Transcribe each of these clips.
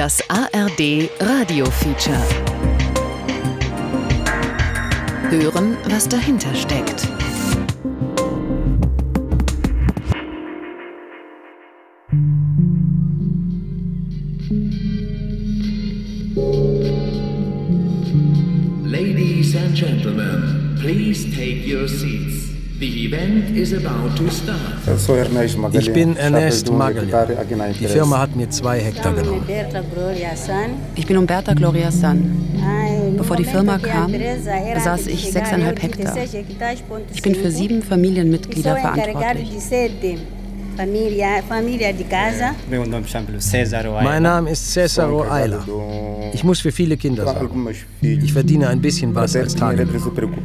Das ARD Radio-Feature. Hören, was dahinter steckt. Ladies and gentlemen, please take your seats. The event is about to start. Ich bin Ernest Magallan. Die Firma hat mir 2 Hektar genommen. Ich bin Umberta Gloria San. Bevor die Firma kam, besaß ich 6,5 Hektar. Ich bin für 7 Familienmitglieder verantwortlich. Mein Name ist Cesaro Ayla. Ich muss für viele Kinder sorgen. Ich verdiene ein bisschen was als Tagelöhner.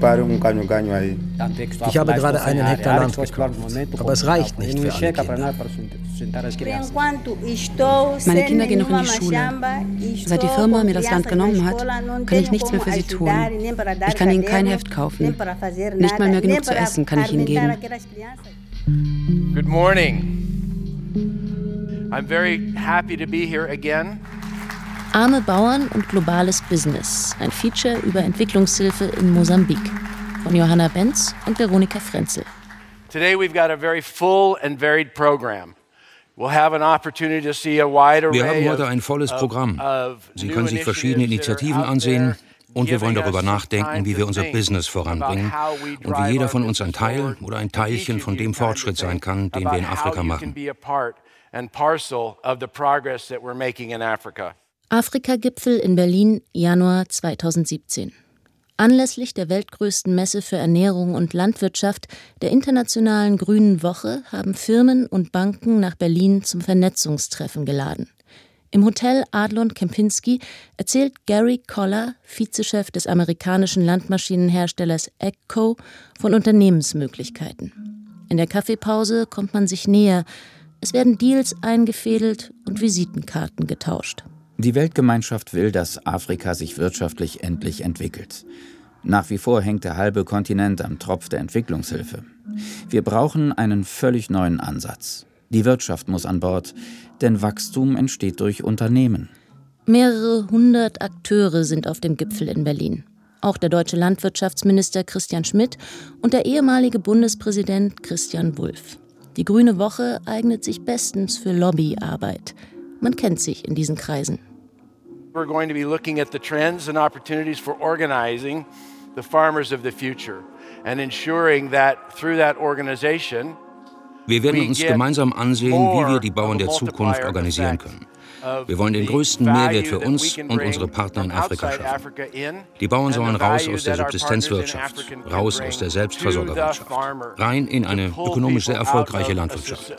Ich habe gerade 1 Hektar Land gekauft, aber es reicht nicht für alle Kinder. Meine Kinder gehen noch in die Schule. Seit die Firma mir das Land genommen hat, kann ich nichts mehr für sie tun. Ich kann ihnen kein Heft kaufen. Nicht mal mehr genug zu essen kann ich ihnen geben. Good morning. I'm very happy to be here again. Arme Bauern und globales Business. Ein Feature über Entwicklungshilfe in Mosambik. Von Johanna Benz und Veronika Frenzel. Today we've got a very full and varied program. We'll have an opportunity to see a wide array. Wir haben heute ein volles Programm. Sie können sich verschiedene Initiativen ansehen. Und wir wollen darüber nachdenken, wie wir unser Business voranbringen und wie jeder von uns ein Teil oder ein Teilchen von dem Fortschritt sein kann, den wir in Afrika machen. Afrika-Gipfel in Berlin, Januar 2017. Anlässlich der weltgrößten Messe für Ernährung und Landwirtschaft, der Internationalen Grünen Woche, haben Firmen und Banken nach Berlin zum Vernetzungstreffen geladen. Im Hotel Adlon Kempinski erzählt Gary Koller, Vizechef des amerikanischen Landmaschinenherstellers AGCO, von Unternehmensmöglichkeiten. In der Kaffeepause kommt man sich näher. Es werden Deals eingefädelt und Visitenkarten getauscht. Die Weltgemeinschaft will, dass Afrika sich wirtschaftlich endlich entwickelt. Nach wie vor hängt der halbe Kontinent am Tropf der Entwicklungshilfe. Wir brauchen einen völlig neuen Ansatz. Die Wirtschaft muss an Bord, denn Wachstum entsteht durch Unternehmen. Mehrere 100 Akteure sind auf dem Gipfel in Berlin. Auch der deutsche Landwirtschaftsminister Christian Schmidt und der ehemalige Bundespräsident Christian Wulff. Die Grüne Woche eignet sich bestens für Lobbyarbeit. Man kennt sich in diesen Kreisen. We're going to be looking at the trends and opportunities for organizing the farmers of the future and ensuring that through that organization wir werden uns gemeinsam ansehen, wie wir die Bauern der Zukunft organisieren können. Wir wollen den größten Mehrwert für uns und unsere Partner in Afrika schaffen. Die Bauern sollen raus aus der Subsistenzwirtschaft, raus aus der Selbstversorgerwirtschaft, rein in eine ökonomisch sehr erfolgreiche Landwirtschaft.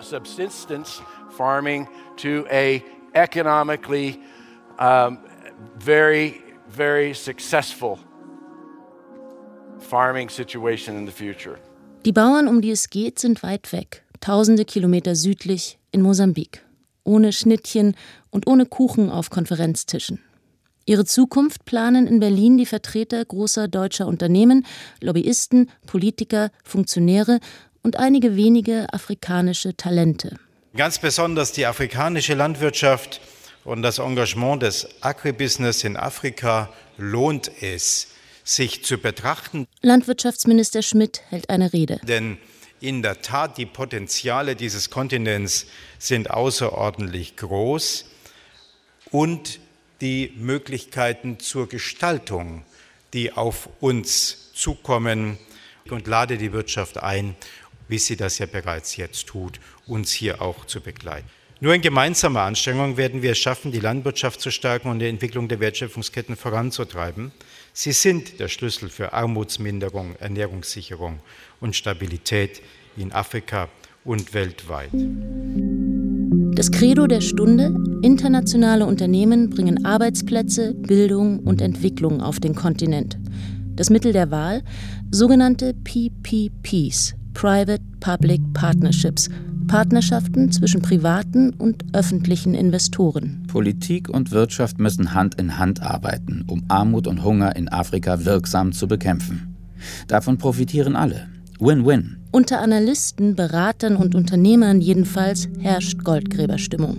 Very, very successful farming situation in the future. Die Bauern, um die es geht, sind weit weg. Tausende Kilometer südlich in Mosambik. Ohne Schnittchen und ohne Kuchen auf Konferenztischen. Ihre Zukunft planen in Berlin die Vertreter großer deutscher Unternehmen, Lobbyisten, Politiker, Funktionäre und einige wenige afrikanische Talente. Ganz besonders die afrikanische Landwirtschaft und das Engagement des Agribusiness in Afrika lohnt es, sich zu betrachten. Landwirtschaftsminister Schmidt hält eine Rede. Denn in der Tat, die Potenziale dieses Kontinents sind außerordentlich groß und die Möglichkeiten zur Gestaltung, die auf uns zukommen, und lade die Wirtschaft ein, wie sie das ja bereits jetzt tut, uns hier auch zu begleiten. Nur in gemeinsamer Anstrengung werden wir es schaffen, die Landwirtschaft zu stärken und die Entwicklung der Wertschöpfungsketten voranzutreiben. Sie sind der Schlüssel für Armutsminderung, Ernährungssicherung und Stabilität in Afrika und weltweit. Das Credo der Stunde: internationale Unternehmen bringen Arbeitsplätze, Bildung und Entwicklung auf den Kontinent. Das Mittel der Wahl: sogenannte PPPs, Private-Public Partnerships, Partnerschaften zwischen privaten und öffentlichen Investoren. Politik und Wirtschaft müssen Hand in Hand arbeiten, um Armut und Hunger in Afrika wirksam zu bekämpfen. Davon profitieren alle. Win-win. Unter Analysten, Beratern und Unternehmern jedenfalls herrscht Goldgräberstimmung.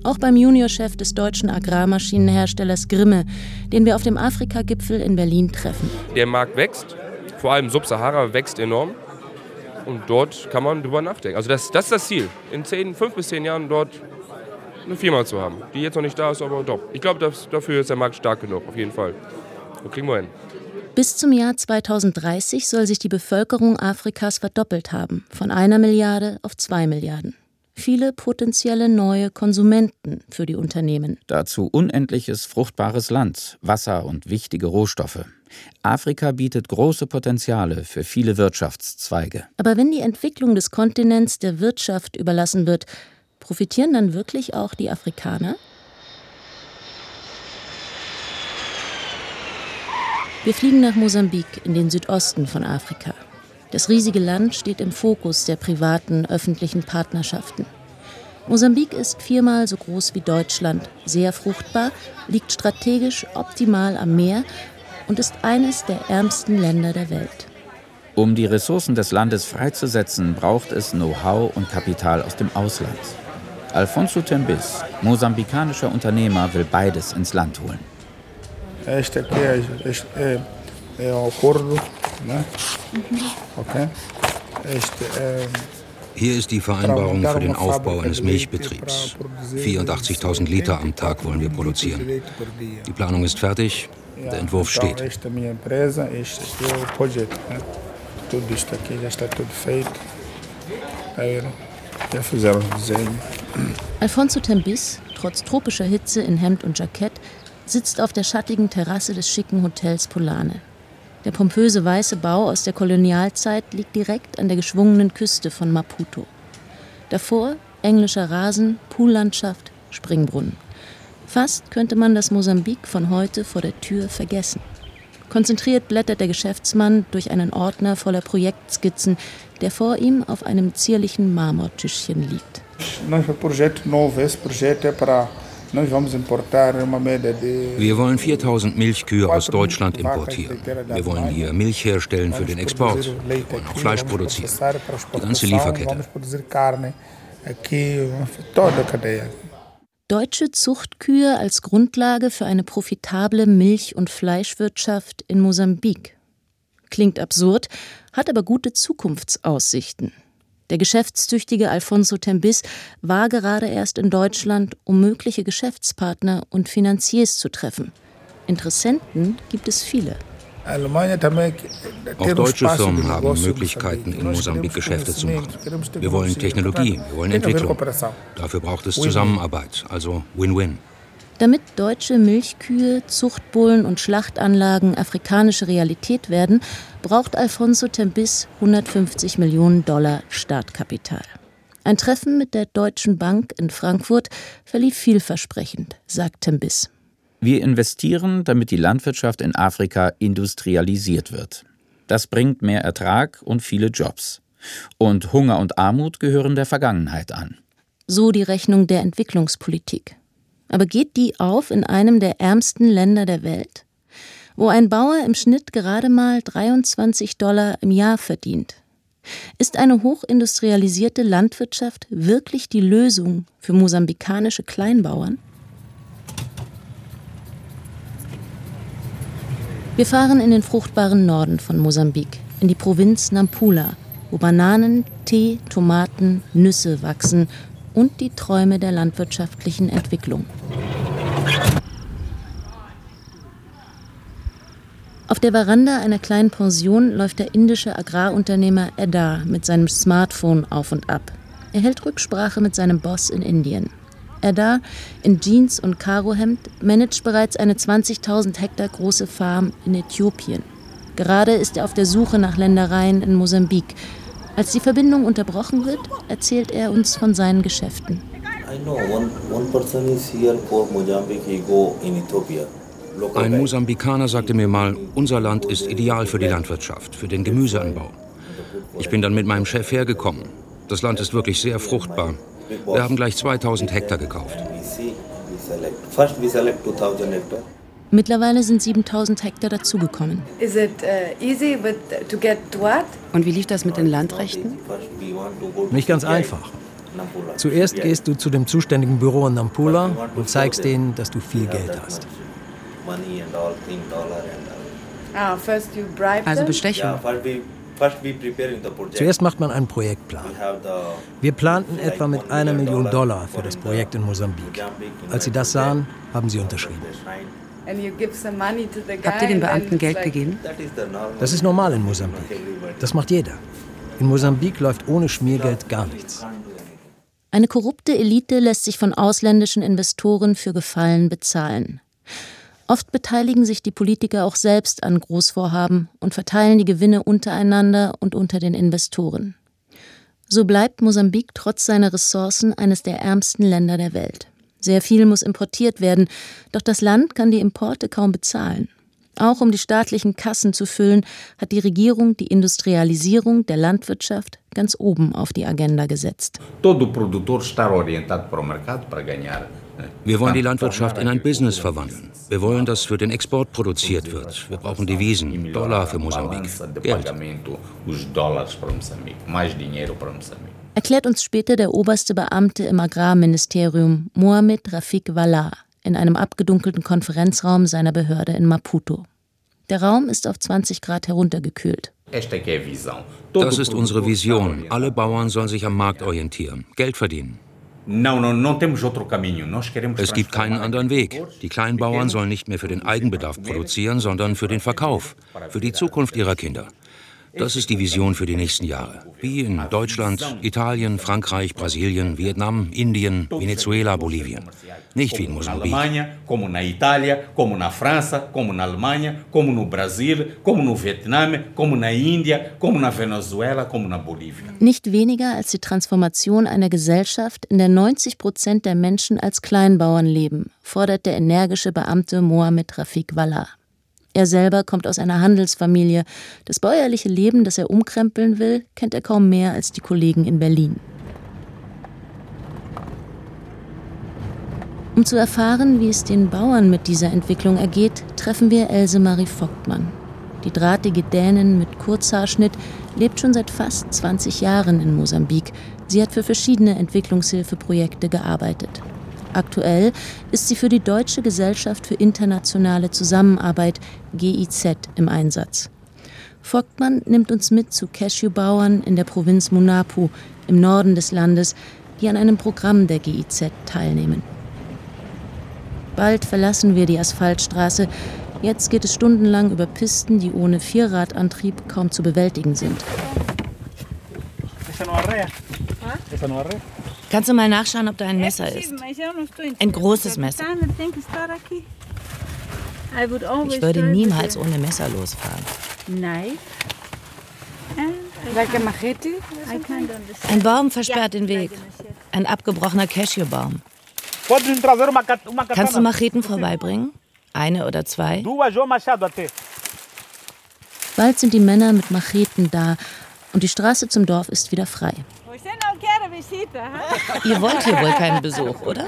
Auch beim Juniorchef des deutschen Agrarmaschinenherstellers Grimme, den wir auf dem Afrika-Gipfel in Berlin treffen. Der Markt wächst, vor allem Sub-Sahara wächst enorm. Und dort kann man drüber nachdenken. Also das ist das Ziel, in 5 bis 10 Jahren dort eine Firma zu haben, die jetzt noch nicht da ist, aber doch. Ich glaube, dafür ist der Markt stark genug, auf jeden Fall. So kriegen wir hin. Bis zum Jahr 2030 soll sich die Bevölkerung Afrikas verdoppelt haben, von 1 Milliarde auf 2 Milliarden. Viele potenzielle neue Konsumenten für die Unternehmen. Dazu unendliches fruchtbares Land, Wasser und wichtige Rohstoffe. Afrika bietet große Potenziale für viele Wirtschaftszweige. Aber wenn die Entwicklung des Kontinents der Wirtschaft überlassen wird, profitieren dann wirklich auch die Afrikaner? Wir fliegen nach Mosambik in den Südosten von Afrika. Das riesige Land steht im Fokus der privaten, öffentlichen Partnerschaften. Mosambik ist 4-mal so groß wie Deutschland, sehr fruchtbar, liegt strategisch optimal am Meer und ist eines der ärmsten Länder der Welt. Um die Ressourcen des Landes freizusetzen, braucht es Know-how und Kapital aus dem Ausland. Alfonso Tembis, mosambikanischer Unternehmer, will beides ins Land holen. Hier ist die Vereinbarung für den Aufbau eines Milchbetriebs. 84.000 Liter am Tag wollen wir produzieren. Die Planung ist fertig, der Entwurf steht. Alfonso Tembis, trotz tropischer Hitze in Hemd und Jackett, sitzt auf der schattigen Terrasse des schicken Hotels Polane. Der pompöse weiße Bau aus der Kolonialzeit liegt direkt an der geschwungenen Küste von Maputo. Davor englischer Rasen, Poollandschaft, Springbrunnen. Fast könnte man das Mosambik von heute vor der Tür vergessen. Konzentriert blättert der Geschäftsmann durch einen Ordner voller Projektskizzen, der vor ihm auf einem zierlichen Marmortischchen liegt. Wir wollen 4.000 Milchkühe aus Deutschland importieren. Wir wollen hier Milch herstellen für den Export. Wir wollen auch Fleisch produzieren. Die ganze Lieferkette. Deutsche Zuchtkühe als Grundlage für eine profitable Milch- und Fleischwirtschaft in Mosambik. Klingt absurd, hat aber gute Zukunftsaussichten. Der geschäftstüchtige Alfonso Tembis war gerade erst in Deutschland, um mögliche Geschäftspartner und Finanziers zu treffen. Interessenten gibt es viele. Auch deutsche Firmen haben Möglichkeiten, in Mosambik Geschäfte zu machen. Wir wollen Technologie, wir wollen Entwicklung. Dafür braucht es Zusammenarbeit, also Win-Win. Damit deutsche Milchkühe, Zuchtbullen und Schlachtanlagen afrikanische Realität werden, braucht Alfonso Tembis $150 Millionen Startkapital. Ein Treffen mit der Deutschen Bank in Frankfurt verlief vielversprechend, sagt Tembis. Wir investieren, damit die Landwirtschaft in Afrika industrialisiert wird. Das bringt mehr Ertrag und viele Jobs. Und Hunger und Armut gehören der Vergangenheit an. So die Rechnung der Entwicklungspolitik. Aber geht die auf in einem der ärmsten Länder der Welt, wo ein Bauer im Schnitt gerade mal $23 im Jahr verdient? Ist eine hochindustrialisierte Landwirtschaft wirklich die Lösung für mosambikanische Kleinbauern? Wir fahren in den fruchtbaren Norden von Mosambik, in die Provinz Nampula, wo Bananen, Tee, Tomaten, Nüsse wachsen und die Träume der landwirtschaftlichen Entwicklung. Auf der Veranda einer kleinen Pension läuft der indische Agrarunternehmer Eddar mit seinem Smartphone auf und ab. Er hält Rücksprache mit seinem Boss in Indien. Eddar, in Jeans und Karohemd, managt bereits eine 20.000 Hektar große Farm in Äthiopien. Gerade ist er auf der Suche nach Ländereien in Mosambik. Als die Verbindung unterbrochen wird, erzählt er uns von seinen Geschäften. Ein Mosambikaner sagte mir mal, unser Land ist ideal für die Landwirtschaft, für den Gemüseanbau. Ich bin dann mit meinem Chef hergekommen. Das Land ist wirklich sehr fruchtbar. Wir haben gleich 2.000 Hektar gekauft. Mittlerweile sind 7.000 Hektar dazugekommen. Und wie lief das mit den Landrechten? Nicht ganz einfach. Zuerst gehst du zu dem zuständigen Büro in Nampula und zeigst denen, dass du viel Geld hast. Also Bestechung. Zuerst macht man einen Projektplan. Wir planten etwa mit $1 Million für das Projekt in Mosambik. Als sie das sahen, haben sie unterschrieben. Habt ihr den Beamten Geld gegeben? Das ist normal in Mosambik. Das macht jeder. In Mosambik läuft ohne Schmiergeld gar nichts. Eine korrupte Elite lässt sich von ausländischen Investoren für Gefallen bezahlen. Oft beteiligen sich die Politiker auch selbst an Großvorhaben und verteilen die Gewinne untereinander und unter den Investoren. So bleibt Mosambik trotz seiner Ressourcen eines der ärmsten Länder der Welt. Sehr viel muss importiert werden, doch das Land kann die Importe kaum bezahlen. Auch um die staatlichen Kassen zu füllen, hat die Regierung die Industrialisierung der Landwirtschaft ganz oben auf die Agenda gesetzt. Wir wollen die Landwirtschaft in ein Business verwandeln. Wir wollen, dass für den Export produziert wird. Wir brauchen Devisen, Dollar für Mosambik, Geld. Erklärt uns später der oberste Beamte im Agrarministerium, Mohamed Rafik Wallah, in einem abgedunkelten Konferenzraum seiner Behörde in Maputo. Der Raum ist auf 20 Grad heruntergekühlt. Das ist unsere Vision. Alle Bauern sollen sich am Markt orientieren, Geld verdienen. Es gibt keinen anderen Weg. Die Kleinbauern sollen nicht mehr für den Eigenbedarf produzieren, sondern für den Verkauf, für die Zukunft ihrer Kinder. Das ist die Vision für die nächsten Jahre. Wie in Deutschland, Italien, Frankreich, Brasilien, Vietnam, Indien, Venezuela, Bolivien. Nicht wie in Mosambik. Nicht weniger als die Transformation einer Gesellschaft, in der 90% der Menschen als Kleinbauern leben, fordert der energische Beamte Mohamed Rafik Wallah. Er selber kommt aus einer Handelsfamilie. Das bäuerliche Leben, das er umkrempeln will, kennt er kaum mehr als die Kollegen in Berlin. Um zu erfahren, wie es den Bauern mit dieser Entwicklung ergeht, treffen wir Else Marie Vogtmann. Die drahtige Dänin mit Kurzhaarschnitt lebt schon seit fast 20 Jahren in Mosambik. Sie hat für verschiedene Entwicklungshilfeprojekte gearbeitet. Aktuell ist sie für die Deutsche Gesellschaft für internationale Zusammenarbeit, GIZ, im Einsatz. Vogtmann nimmt uns mit zu Cashewbauern in der Provinz Munapu im Norden des Landes, die an einem Programm der GIZ teilnehmen. Bald verlassen wir die Asphaltstraße. Jetzt geht es stundenlang über Pisten, die ohne Vierradantrieb kaum zu bewältigen sind. Kannst du mal nachschauen, ob da ein Messer ist? Ein großes Messer. Ich würde niemals ohne Messer losfahren. Ein Baum versperrt den Weg. Ein abgebrochener Cashewbaum. Kannst du Macheten vorbeibringen? Eine oder zwei? Bald sind die Männer mit Macheten da und die Straße zum Dorf ist wieder frei. Ihr wollt hier wohl keinen Besuch, oder?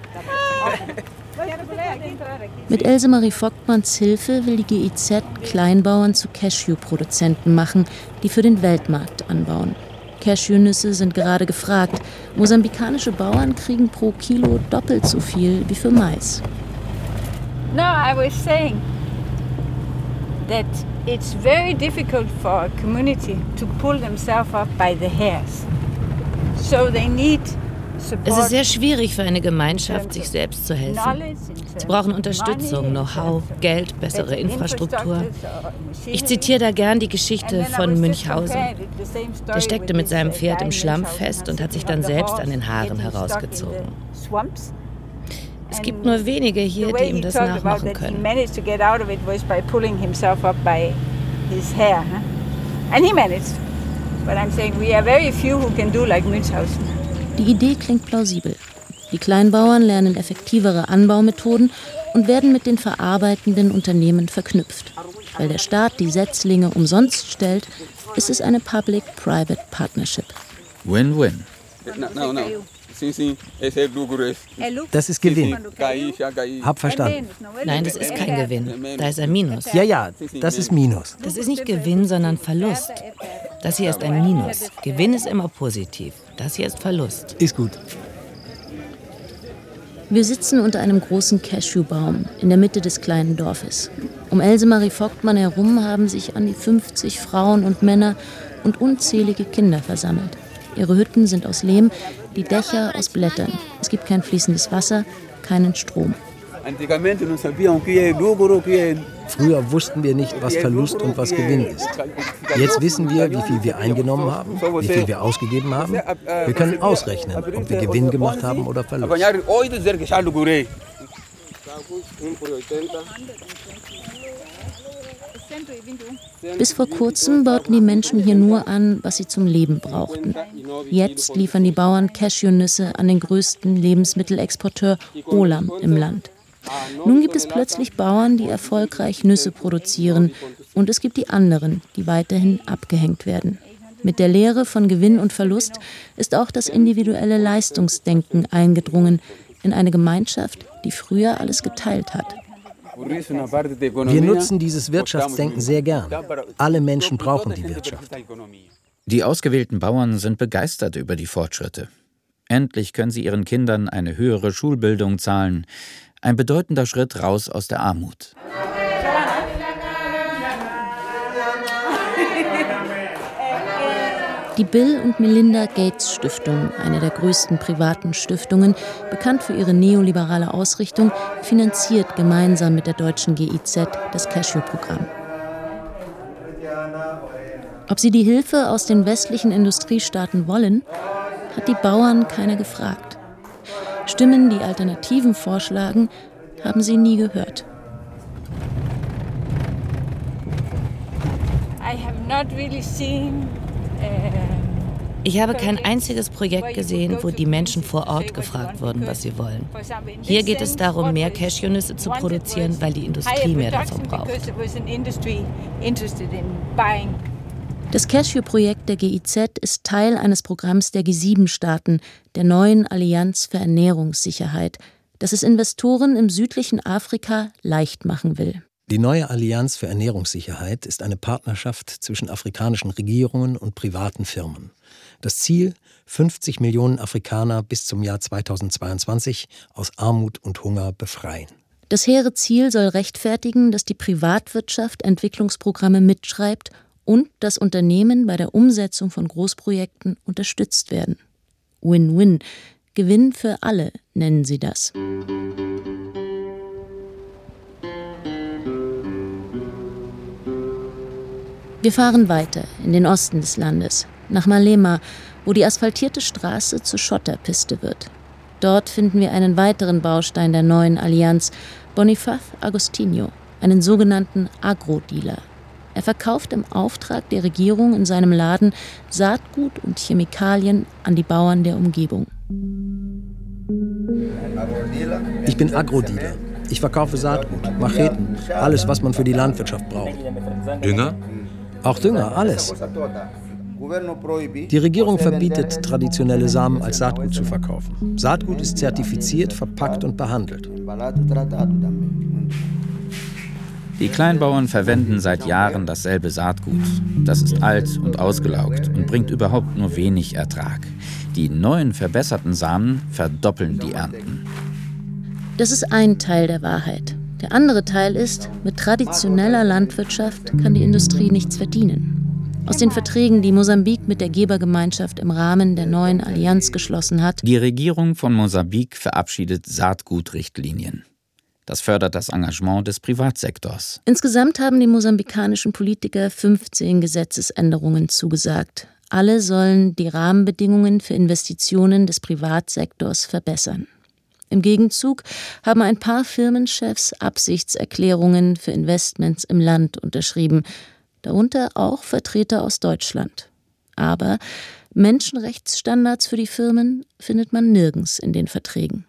Mit Else Marie Vogtmanns Hilfe will die GIZ Kleinbauern zu Cashew-Produzenten machen, die für den Weltmarkt anbauen. Cashewnüsse sind gerade gefragt. Mosambikanische Bauern kriegen pro Kilo doppelt so viel wie für Mais. No, I was saying that it's very difficult for a community to pull themselves up by the hairs. So they need support. Es ist sehr schwierig für eine Gemeinschaft, sich selbst zu helfen. Sie brauchen Unterstützung, Know-how, Geld, bessere Infrastruktur. Ich zitiere da gern die Geschichte von Münchhausen. Der steckte mit seinem Pferd im Schlamm fest und hat sich dann selbst an den Haaren herausgezogen. Es gibt nur wenige hier, die ihm das nachmachen können. Die Idee klingt plausibel. Die Kleinbauern lernen effektivere Anbaumethoden und werden mit den verarbeitenden Unternehmen verknüpft. Weil der Staat die Setzlinge umsonst stellt, ist es eine Public-Private Partnership. Win-win. Das ist Gewinn. Hab verstanden. Nein, das ist kein Gewinn. Da ist ein Minus. Ja, das ist Minus. Das ist nicht Gewinn, sondern Verlust. Das hier ist ein Minus. Gewinn ist immer positiv. Das hier ist Verlust. Ist gut. Wir sitzen unter einem großen Cashewbaum in der Mitte des kleinen Dorfes. Um Else-Marie Vogtmann herum haben sich an die 50 Frauen und Männer und unzählige Kinder versammelt. Ihre Hütten sind aus Lehm, die Dächer aus Blättern. Es gibt kein fließendes Wasser, keinen Strom. Früher wussten wir nicht, was Verlust und was Gewinn ist. Jetzt wissen wir, wie viel wir eingenommen haben, wie viel wir ausgegeben haben. Wir können ausrechnen, ob wir Gewinn gemacht haben oder Verlust. Bis vor kurzem bauten die Menschen hier nur an, was sie zum Leben brauchten. Jetzt liefern die Bauern Cashewnüsse an den größten Lebensmittelexporteur Olam im Land. Nun gibt es plötzlich Bauern, die erfolgreich Nüsse produzieren, und es gibt die anderen, die weiterhin abgehängt werden. Mit der Lehre von Gewinn und Verlust ist auch das individuelle Leistungsdenken eingedrungen in eine Gemeinschaft, die früher alles geteilt hat. Wir nutzen dieses Wirtschaftsdenken sehr gern. Alle Menschen brauchen die Wirtschaft. Die ausgewählten Bauern sind begeistert über die Fortschritte. Endlich können sie ihren Kindern eine höhere Schulbildung zahlen. Ein bedeutender Schritt raus aus der Armut. Die Bill und Melinda Gates Stiftung, eine der größten privaten Stiftungen, bekannt für ihre neoliberale Ausrichtung, finanziert gemeinsam mit der deutschen GIZ das Cashew-Programm. Ob sie die Hilfe aus den westlichen Industriestaaten wollen, hat die Bauern keiner gefragt. Stimmen, die Alternativen vorschlagen, haben sie nie gehört. Ich habe kein einziges Projekt gesehen, wo die Menschen vor Ort gefragt wurden, was sie wollen. Hier geht es darum, mehr Cashewnüsse zu produzieren, weil die Industrie mehr davon braucht. Das Cashew-Projekt der GIZ ist Teil eines Programms der G7-Staaten, der neuen Allianz für Ernährungssicherheit, das es Investoren im südlichen Afrika leicht machen will. Die neue Allianz für Ernährungssicherheit ist eine Partnerschaft zwischen afrikanischen Regierungen und privaten Firmen. Das Ziel: 50 Millionen Afrikaner bis zum Jahr 2022 aus Armut und Hunger befreien. Das hehre Ziel soll rechtfertigen, dass die Privatwirtschaft Entwicklungsprogramme mitschreibt und dass Unternehmen bei der Umsetzung von Großprojekten unterstützt werden. Win-win, Gewinn für alle nennen sie das. Wir fahren weiter in den Osten des Landes, nach Malema, wo die asphaltierte Straße zur Schotterpiste wird. Dort finden wir einen weiteren Baustein der neuen Allianz, Boniface Agostinho, einen sogenannten Agrodealer. Er verkauft im Auftrag der Regierung in seinem Laden Saatgut und Chemikalien an die Bauern der Umgebung. Ich bin Agrodealer. Ich verkaufe Saatgut, Macheten, alles, was man für die Landwirtschaft braucht. Dünger? Auch Dünger, alles. Die Regierung verbietet, traditionelle Samen als Saatgut zu verkaufen. Saatgut ist zertifiziert, verpackt und behandelt. Die Kleinbauern verwenden seit Jahren dasselbe Saatgut. Das ist alt und ausgelaugt und bringt überhaupt nur wenig Ertrag. Die neuen verbesserten Samen verdoppeln die Ernten. Das ist ein Teil der Wahrheit. Der andere Teil ist, mit traditioneller Landwirtschaft kann die Industrie nichts verdienen. Aus den Verträgen, die Mosambik mit der Gebergemeinschaft im Rahmen der neuen Allianz geschlossen hat. Die Regierung von Mosambik verabschiedet Saatgutrichtlinien. Das fördert das Engagement des Privatsektors. Insgesamt haben die mosambikanischen Politiker 15 Gesetzesänderungen zugesagt. Alle sollen die Rahmenbedingungen für Investitionen des Privatsektors verbessern. Im Gegenzug haben ein paar Firmenchefs Absichtserklärungen für Investments im Land unterschrieben, darunter auch Vertreter aus Deutschland. Aber Menschenrechtsstandards für die Firmen findet man nirgends in den Verträgen.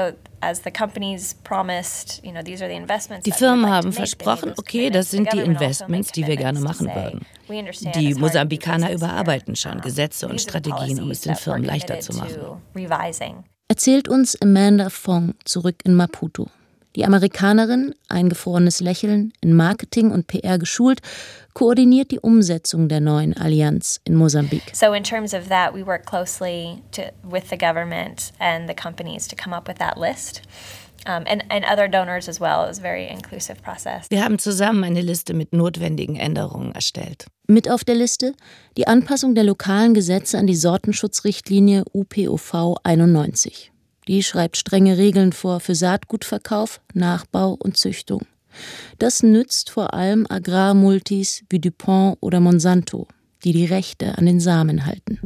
Die Firmen haben versprochen, okay, das sind die Investments, die wir gerne machen würden. Die Mosambikaner überarbeiten schon Gesetze und Strategien, um es den Firmen leichter zu machen. Erzählt uns Amanda Fong zurück in Maputo. Die Amerikanerin, eingefrorenes Lächeln, in Marketing und PR geschult, koordiniert die Umsetzung der neuen Allianz in Mosambik. So in terms of that, we work closely with the government and the companies to come up with that list. And other donors as well. It was a very inclusive process. Wir haben zusammen eine Liste mit notwendigen Änderungen erstellt. Mit auf der Liste die Anpassung der lokalen Gesetze an die Sortenschutzrichtlinie UPOV 91. Die schreibt strenge Regeln vor für Saatgutverkauf, Nachbau und Züchtung. Das nützt vor allem Agrarmultis wie DuPont oder Monsanto, die die Rechte an den Samen halten.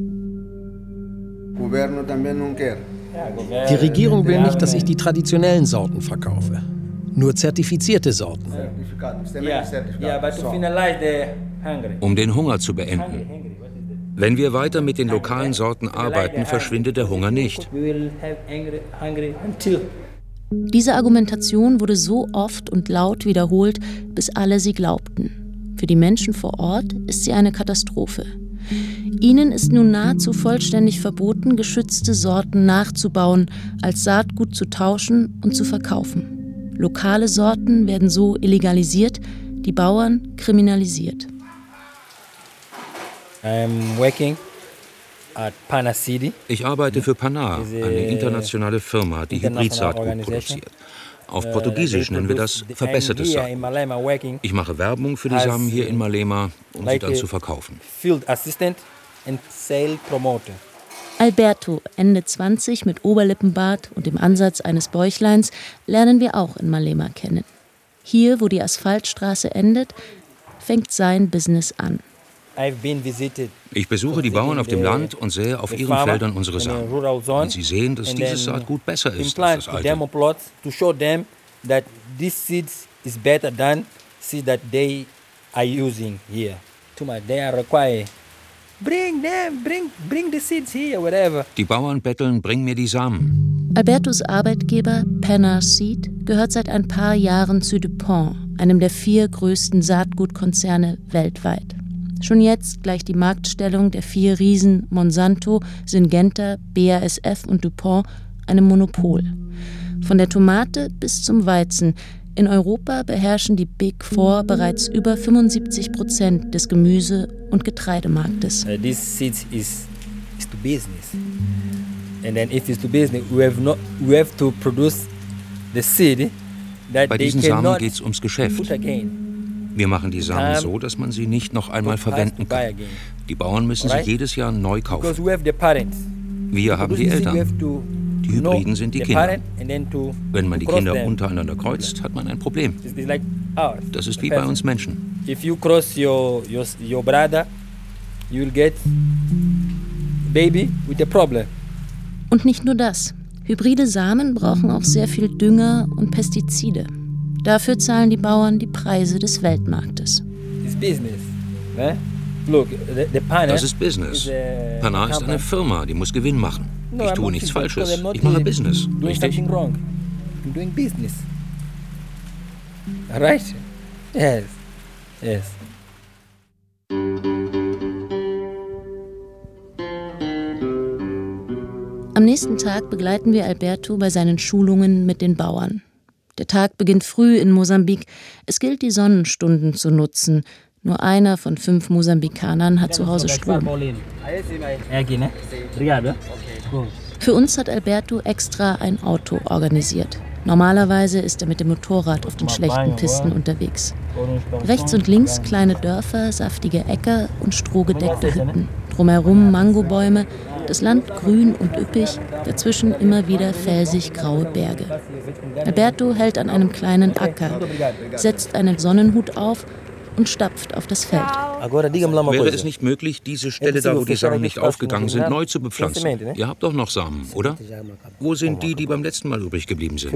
Die Regierung will nicht, dass ich die traditionellen Sorten verkaufe. Nur zertifizierte Sorten. Um den Hunger zu beenden. Wenn wir weiter mit den lokalen Sorten arbeiten, verschwindet der Hunger nicht. Diese Argumentation wurde so oft und laut wiederholt, bis alle sie glaubten. Für die Menschen vor Ort ist sie eine Katastrophe. Ihnen ist nun nahezu vollständig verboten, geschützte Sorten nachzubauen, als Saatgut zu tauschen und zu verkaufen. Lokale Sorten werden so illegalisiert, die Bauern kriminalisiert. Ich arbeite für Panar, eine internationale Firma, die Hybridsaatgut produziert. Auf Portugiesisch nennen wir das verbessertes Saatgut. Ich mache Werbung für die Samen hier in Malema, um sie dann zu verkaufen. Alberto, Ende 20, mit Oberlippenbart und dem Ansatz eines Bäuchleins, lernen wir auch in Malema kennen. Hier, wo die Asphaltstraße endet, fängt sein Business an. Ich besuche die Bauern auf dem Land und sähe auf ihren Feldern unsere Samen. Und sie sehen, dass dieses Saatgut besser ist als das alte. Die Bauern betteln, bring mir die Samen. Albertos Arbeitgeber, Panar Seed, gehört seit ein paar Jahren zu DuPont, einem der 4 größten Saatgutkonzerne weltweit. Schon jetzt gleicht die Marktstellung der 4 Riesen Monsanto, Syngenta, BASF und DuPont einem Monopol. Von der Tomate bis zum Weizen. In Europa beherrschen die Big Four bereits über 75% des Gemüse- und Getreidemarktes. This seed is to business. And then if it's to business, we have to produce the seed that Bei diesen Samen geht es ums Geschäft. Wir machen die Samen so, dass man sie nicht noch einmal verwenden kann. Die Bauern müssen sie jedes Jahr neu kaufen. Wir haben die Eltern. Die Hybriden sind die Kinder. Wenn man die Kinder untereinander kreuzt, hat man ein Problem. Das ist wie bei uns Menschen. If you cross your brother, you will get baby with a problem. Und nicht nur das. Hybride Samen brauchen auch sehr viel Dünger und Pestizide. Dafür zahlen die Bauern die Preise des Weltmarktes. Das ist Business. Panar ist eine Firma, die muss Gewinn machen. Ich tue nichts Falsches. Ich mache Business. Richtig? Right? Yes. Yes. Am nächsten Tag begleiten wir Alberto bei seinen Schulungen mit den Bauern. Der Tag beginnt früh in Mosambik. Es gilt, die Sonnenstunden zu nutzen. Nur einer von 5 Mosambikanern hat zu Hause Strom. Für uns hat Alberto extra ein Auto organisiert. Normalerweise ist er mit dem Motorrad auf den schlechten Pisten unterwegs. Rechts und links kleine Dörfer, saftige Äcker und strohgedeckte Hütten. Drumherum Mangobäume, das Land grün und üppig, dazwischen immer wieder felsig graue Berge. Alberto hält an einem kleinen Acker, setzt einen Sonnenhut auf und stapft auf das Feld. Wäre es nicht möglich, diese Stelle da, wo die Samen nicht aufgegangen sind, neu zu bepflanzen? Ihr habt doch noch Samen, oder? Wo sind die, die beim letzten Mal übrig geblieben sind?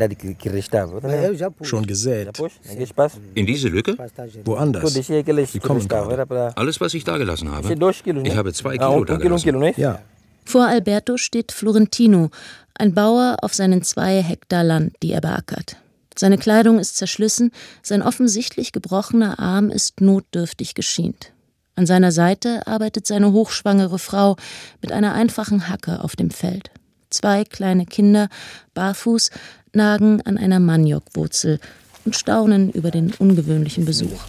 Schon gesät. In diese Lücke? Woanders. Die kommen gerade. Alles, was ich da gelassen habe? Ich habe 2 Kilo da gelassen. Ja. Vor Alberto steht Florentino, ein Bauer auf seinen 2 Hektar Land, die er beackert. Seine Kleidung ist zerschlissen, sein offensichtlich gebrochener Arm ist notdürftig geschient. An seiner Seite arbeitet seine hochschwangere Frau mit einer einfachen Hacke auf dem Feld. 2 kleine Kinder, barfuß, nagen an einer Maniokwurzel und staunen über den ungewöhnlichen Besuch.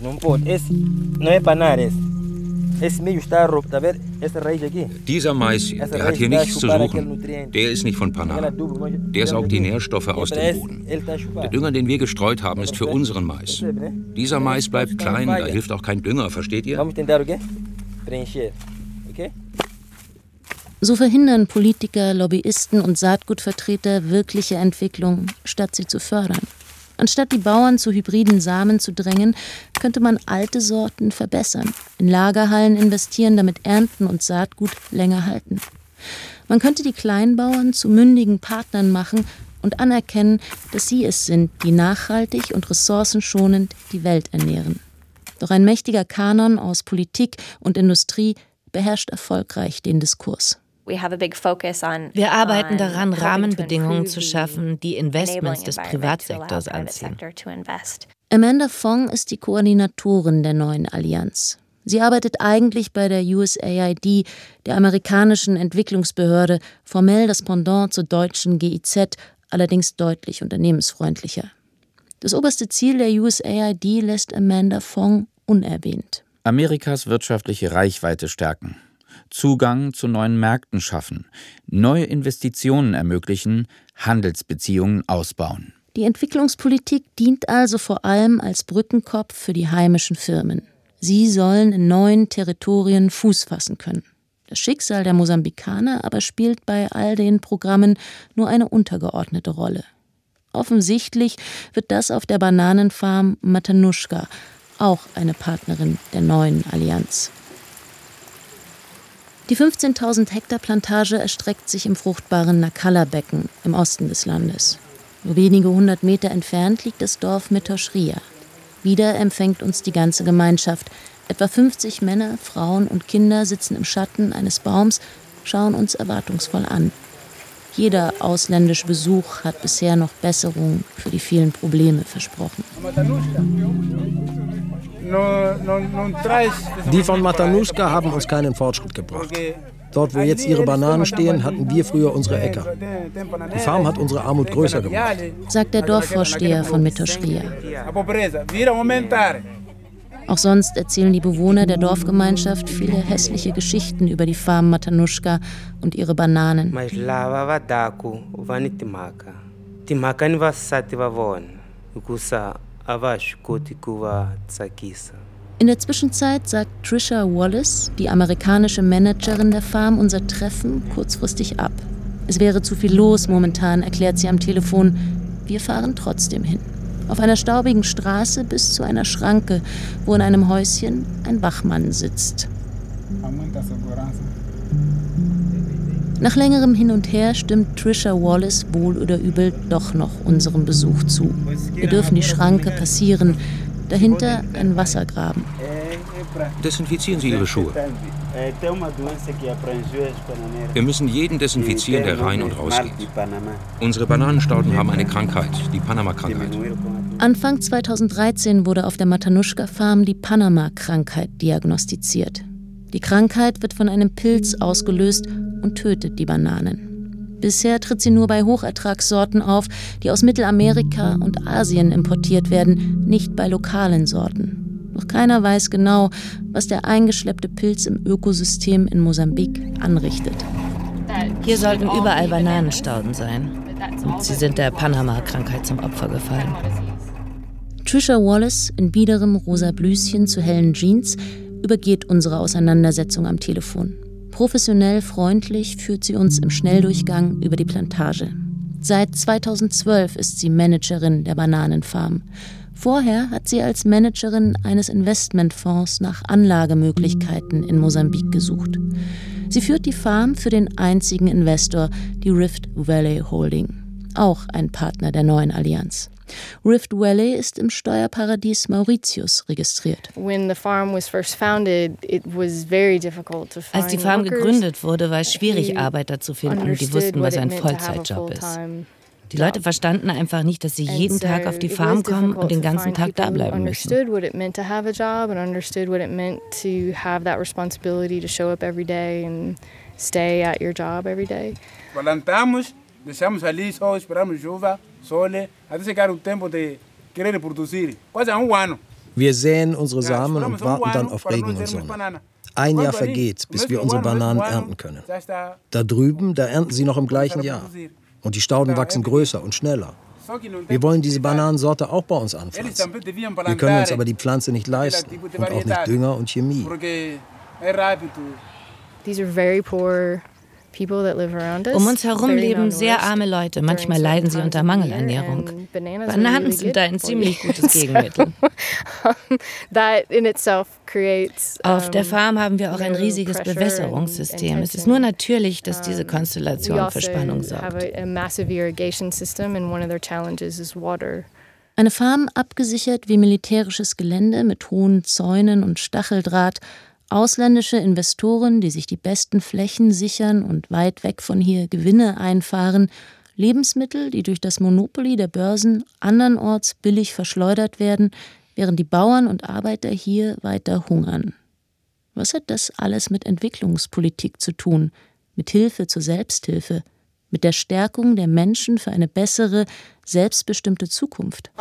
Dieser Mais hier, der hat hier nichts zu suchen. Der ist nicht von Panama. Der saugt die Nährstoffe aus dem Boden. Der Dünger, den wir gestreut haben, ist für unseren Mais. Dieser Mais bleibt klein, da hilft auch kein Dünger, versteht ihr? So verhindern Politiker, Lobbyisten und Saatgutvertreter wirkliche Entwicklung, statt sie zu fördern. Anstatt die Bauern zu hybriden Samen zu drängen, könnte man alte Sorten verbessern, in Lagerhallen investieren, damit Ernten und Saatgut länger halten. Man könnte die Kleinbauern zu mündigen Partnern machen und anerkennen, dass sie es sind, die nachhaltig und ressourcenschonend die Welt ernähren. Doch ein mächtiger Kanon aus Politik und Industrie beherrscht erfolgreich den Diskurs. Wir arbeiten daran, Rahmenbedingungen zu schaffen, die Investments des Privatsektors anziehen. Amanda Fong ist die Koordinatorin der neuen Allianz. Sie arbeitet eigentlich bei der USAID, der amerikanischen Entwicklungsbehörde, formell das Pendant zur deutschen GIZ, allerdings deutlich unternehmensfreundlicher. Das oberste Ziel der USAID lässt Amanda Fong unerwähnt. Amerikas wirtschaftliche Reichweite stärken. Zugang zu neuen Märkten schaffen, neue Investitionen ermöglichen, Handelsbeziehungen ausbauen. Die Entwicklungspolitik dient also vor allem als Brückenkopf für die heimischen Firmen. Sie sollen in neuen Territorien Fuß fassen können. Das Schicksal der Mosambikaner aber spielt bei all den Programmen nur eine untergeordnete Rolle. Offensichtlich wird das auf der Bananenfarm Matanuska, auch eine Partnerin der neuen Allianz. Die 15.000 Hektar Plantage erstreckt sich im fruchtbaren Nacala-Becken im Osten des Landes. Nur wenige 100 Meter entfernt liegt das Dorf Metoschria. Wieder empfängt uns die ganze Gemeinschaft. Etwa 50 Männer, Frauen und Kinder sitzen im Schatten eines Baums, schauen uns erwartungsvoll an. Jeder ausländische Besuch hat bisher noch Besserung für die vielen Probleme versprochen. Die von Matanuska haben uns keinen Fortschritt gebracht. Dort, wo jetzt ihre Bananen stehen, hatten wir früher unsere Äcker. Die Farm hat unsere Armut größer gemacht, sagt der Dorfvorsteher von Metoschria. Auch sonst erzählen die Bewohner der Dorfgemeinschaft viele hässliche Geschichten über die Farm Matanuska und ihre Bananen. In der Zwischenzeit sagt Trisha Wallace, die amerikanische Managerin der Farm, unser Treffen kurzfristig ab. Es wäre zu viel los momentan, erklärt sie am Telefon. Wir fahren trotzdem hin. Auf einer staubigen Straße bis zu einer Schranke, wo in einem Häuschen ein Wachmann sitzt. Nach längerem Hin und Her stimmt Trisha Wallace wohl oder übel doch noch unserem Besuch zu. Wir dürfen die Schranke passieren, dahinter ein Wassergraben. Desinfizieren Sie Ihre Schuhe. Wir müssen jeden desinfizieren, der rein und raus geht. Unsere Bananenstauden haben eine Krankheit, die Panama-Krankheit. Anfang 2013 wurde auf der Matanuska-Farm die Panama-Krankheit diagnostiziert. Die Krankheit wird von einem Pilz ausgelöst und tötet die Bananen. Bisher tritt sie nur bei Hochertragssorten auf, die aus Mittelamerika und Asien importiert werden, nicht bei lokalen Sorten. Doch keiner weiß genau, was der eingeschleppte Pilz im Ökosystem in Mosambik anrichtet. Hier sollten überall Bananenstauden sein. Und sie sind der Panama-Krankheit zum Opfer gefallen. Trisha Wallace in biederem rosa Blüschen zu hellen Jeans übergeht unsere Auseinandersetzung am Telefon. Professionell freundlich führt sie uns im Schnelldurchgang über die Plantage. Seit 2012 ist sie Managerin der Bananenfarm. Vorher hat sie als Managerin eines Investmentfonds nach Anlagemöglichkeiten in Mosambik gesucht. Sie führt die Farm für den einzigen Investor, die Rift Valley Holding, auch ein Partner der neuen Allianz. Rift Valley ist im Steuerparadies Mauritius registriert. Als die Farm gegründet wurde, war es schwierig, Arbeiter zu finden, die wussten, was ein Vollzeitjob ist. Die Leute verstanden einfach nicht, dass sie jeden Tag auf die Farm kommen und den ganzen Tag da bleiben müssen. deixamos ali só esperamos chuva, sole, até chegar o tempo de querer produzir. Quase um ano. Wir säen unsere Samen und warten dann auf Regen und Sonne. Ein Jahr vergeht, bis wir unsere Bananen ernten können. Da drüben, da ernten sie noch im gleichen Jahr. Und die Stauden wachsen größer und schneller. Wir wollen diese Bananensorte auch bei uns anpflanzen. Wir können uns aber die Pflanze nicht leisten und auch nicht Dünger und Chemie. These are very poor. Um uns herum leben sehr arme Leute. Manchmal leiden sie unter Mangelernährung. Bananen sind da ein ziemlich gutes Gegenmittel. Auf der Farm haben wir auch ein riesiges Bewässerungssystem. Es ist nur natürlich, dass diese Konstellation für Spannung sorgt. Eine Farm abgesichert wie militärisches Gelände mit hohen Zäunen und Stacheldraht. Ausländische Investoren, die sich die besten Flächen sichern und weit weg von hier Gewinne einfahren, Lebensmittel, die durch das Monopoly der Börsen andernorts billig verschleudert werden, während die Bauern und Arbeiter hier weiter hungern. Was hat das alles mit Entwicklungspolitik zu tun, mit Hilfe zur Selbsthilfe, mit der Stärkung der Menschen für eine bessere, selbstbestimmte Zukunft?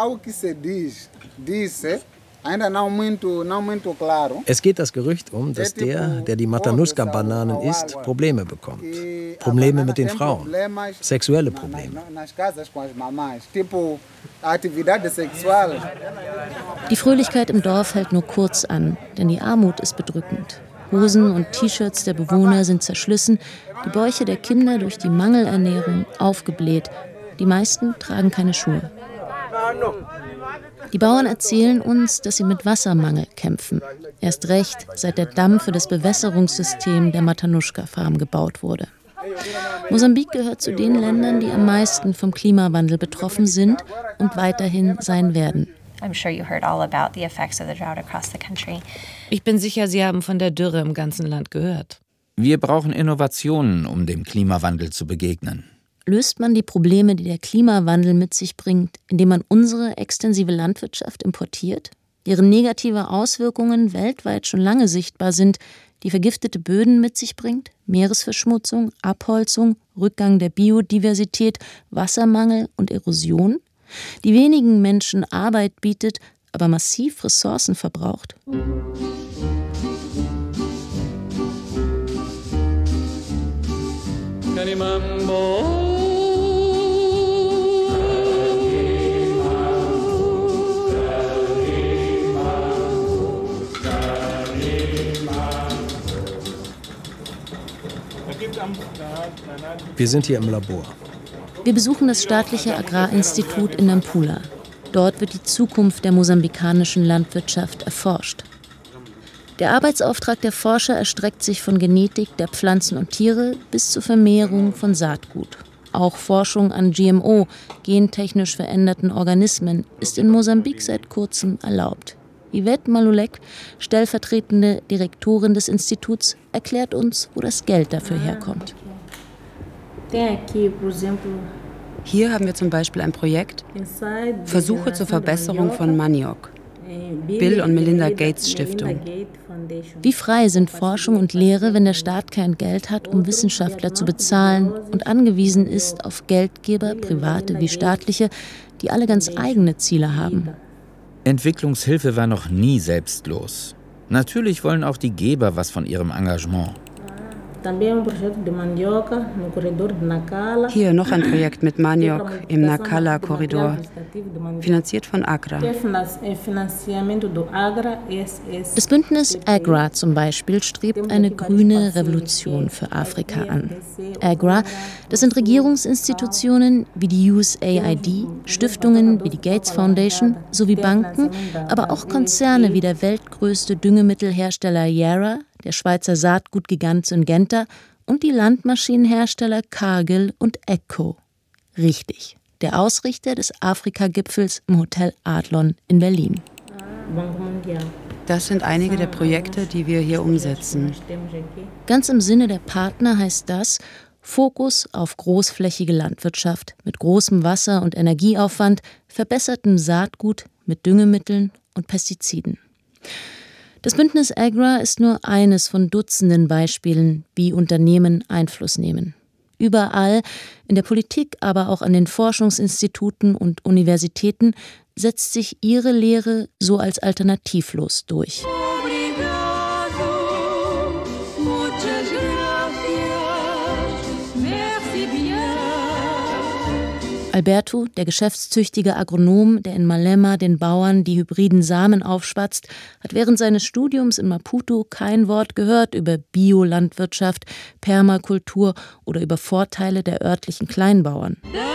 Es geht das Gerücht um, dass der die Matanuska-Bananen isst, Probleme bekommt. Probleme mit den Frauen, sexuelle Probleme. Die Fröhlichkeit im Dorf hält nur kurz an, denn die Armut ist bedrückend. Hosen und T-Shirts der Bewohner sind zerschlissen, die Bäuche der Kinder durch die Mangelernährung aufgebläht. Die meisten tragen keine Schuhe. Die Bauern erzählen uns, dass sie mit Wassermangel kämpfen. Erst recht, seit der Damm für das Bewässerungssystem der Matanuska-Farm gebaut wurde. Mosambik gehört zu den Ländern, die am meisten vom Klimawandel betroffen sind und weiterhin sein werden. Ich bin sicher, Sie haben von der Dürre im ganzen Land gehört. Wir brauchen Innovationen, um dem Klimawandel zu begegnen. Löst man die Probleme, die der Klimawandel mit sich bringt, indem man unsere extensive Landwirtschaft importiert, deren negative Auswirkungen weltweit schon lange sichtbar sind, die vergiftete Böden mit sich bringt, Meeresverschmutzung, Abholzung, Rückgang der Biodiversität, Wassermangel und Erosion, die wenigen Menschen Arbeit bietet, aber massiv Ressourcen verbraucht? Wir sind hier im Labor. Wir besuchen das staatliche Agrarinstitut in Nampula. Dort wird die Zukunft der mosambikanischen Landwirtschaft erforscht. Der Arbeitsauftrag der Forscher erstreckt sich von Genetik der Pflanzen und Tiere bis zur Vermehrung von Saatgut. Auch Forschung an GMO, gentechnisch veränderten Organismen, ist in Mosambik seit kurzem erlaubt. Yvette Malulek, stellvertretende Direktorin des Instituts, erklärt uns, wo das Geld dafür herkommt. Hier haben wir zum Beispiel ein Projekt Versuche zur Verbesserung von Maniok. Bill und Melinda Gates Stiftung. Wie frei sind Forschung und Lehre, wenn der Staat kein Geld hat, um Wissenschaftler zu bezahlen und angewiesen ist auf Geldgeber, private wie staatliche, die alle ganz eigene Ziele haben? Entwicklungshilfe war noch nie selbstlos. Natürlich wollen auch die Geber was von ihrem Engagement. Hier noch ein Projekt mit Maniok im Nacala-Korridor, finanziert von Agra. Das Bündnis AGRA zum Beispiel strebt eine grüne Revolution für Afrika an. AGRA, das sind Regierungsinstitutionen wie die USAID, Stiftungen wie die Gates Foundation sowie Banken, aber auch Konzerne wie der weltgrößte Düngemittelhersteller Yara, der Schweizer Saatgutgigant Syngenta und die Landmaschinenhersteller Cargill und ECCO. Richtig, der Ausrichter des Afrika-Gipfels im Hotel Adlon in Berlin. Das sind einige der Projekte, die wir hier umsetzen. Ganz im Sinne der Partner heißt das Fokus auf großflächige Landwirtschaft mit großem Wasser- und Energieaufwand, verbessertem Saatgut mit Düngemitteln und Pestiziden. Das Bündnis AGRA ist nur eines von Dutzenden Beispielen, wie Unternehmen Einfluss nehmen. Überall, in der Politik, aber auch an den Forschungsinstituten und Universitäten, setzt sich ihre Lehre so als alternativlos durch. Alberto, der geschäftstüchtige Agronom, der in Malema den Bauern die hybriden Samen aufspatzt, hat während seines Studiums in Maputo kein Wort gehört über Biolandwirtschaft, Permakultur oder über Vorteile der örtlichen Kleinbauern.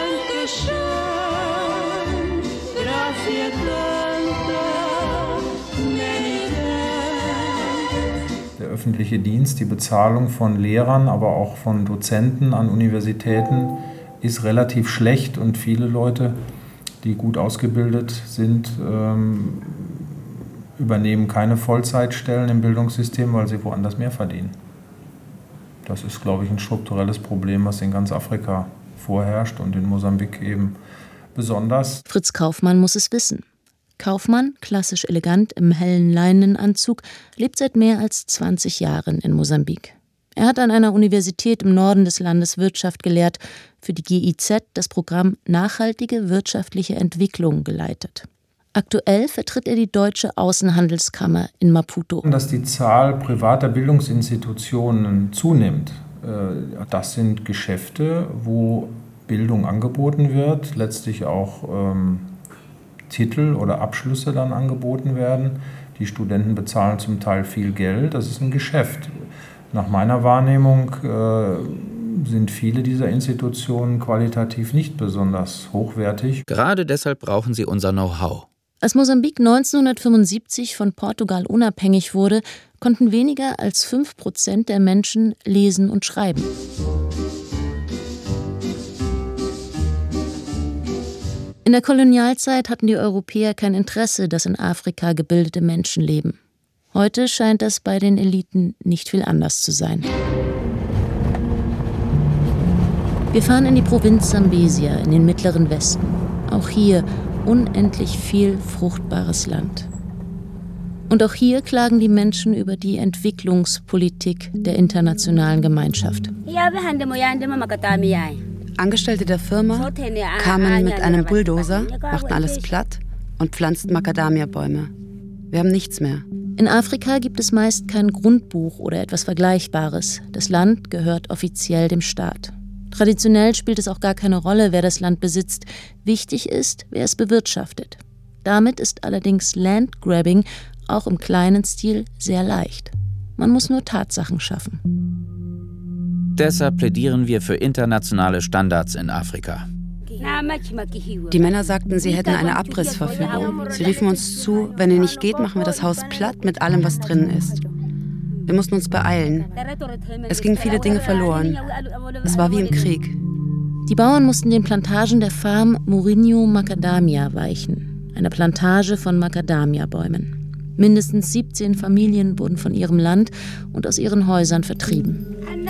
Der öffentliche Dienst, die Bezahlung von Lehrern, aber auch von Dozenten an Universitäten ist relativ schlecht und viele Leute, die gut ausgebildet sind, übernehmen keine Vollzeitstellen im Bildungssystem, weil sie woanders mehr verdienen. Das ist, glaube ich, ein strukturelles Problem, was in ganz Afrika vorherrscht und in Mosambik eben besonders. Fritz Kaufmann muss es wissen. Kaufmann, klassisch elegant im hellen Leinenanzug, lebt seit mehr als 20 Jahren in Mosambik. Er hat an einer Universität im Norden des Landes Wirtschaft gelehrt, für die GIZ das Programm Nachhaltige wirtschaftliche Entwicklung geleitet. Aktuell vertritt er die Deutsche Außenhandelskammer in Maputo. Dass die Zahl privater Bildungsinstitutionen zunimmt, das sind Geschäfte, wo Bildung angeboten wird, letztlich auch Titel oder Abschlüsse dann angeboten werden. Die Studenten bezahlen zum Teil viel Geld, das ist ein Geschäft. Nach meiner Wahrnehmung sind viele dieser Institutionen qualitativ nicht besonders hochwertig. Gerade deshalb brauchen sie unser Know-how. Als Mosambik 1975 von Portugal unabhängig wurde, konnten weniger als 5% der Menschen lesen und schreiben. In der Kolonialzeit hatten die Europäer kein Interesse, dass in Afrika gebildete Menschen leben. Heute scheint das bei den Eliten nicht viel anders zu sein. Wir fahren in die Provinz Sambesia, in den mittleren Westen. Auch hier unendlich viel fruchtbares Land. Und auch hier klagen die Menschen über die Entwicklungspolitik der internationalen Gemeinschaft. Angestellte der Firma kamen mit einem Bulldozer, machten alles platt und pflanzten Macadamia-Bäume. Wir haben nichts mehr. In Afrika gibt es meist kein Grundbuch oder etwas Vergleichbares. Das Land gehört offiziell dem Staat. Traditionell spielt es auch gar keine Rolle, wer das Land besitzt. Wichtig ist, wer es bewirtschaftet. Damit ist allerdings Landgrabbing auch im kleinen Stil sehr leicht. Man muss nur Tatsachen schaffen. Deshalb plädieren wir für internationale Standards in Afrika. Die Männer sagten, sie hätten eine Abrissverfügung. Sie riefen uns zu, wenn ihr nicht geht, machen wir das Haus platt mit allem, was drinnen ist. Wir mussten uns beeilen. Es gingen viele Dinge verloren. Es war wie im Krieg. Die Bauern mussten den Plantagen der Farm Mourinho Macadamia weichen, einer Plantage von Macadamia-Bäumen. Mindestens 17 Familien wurden von ihrem Land und aus ihren Häusern vertrieben.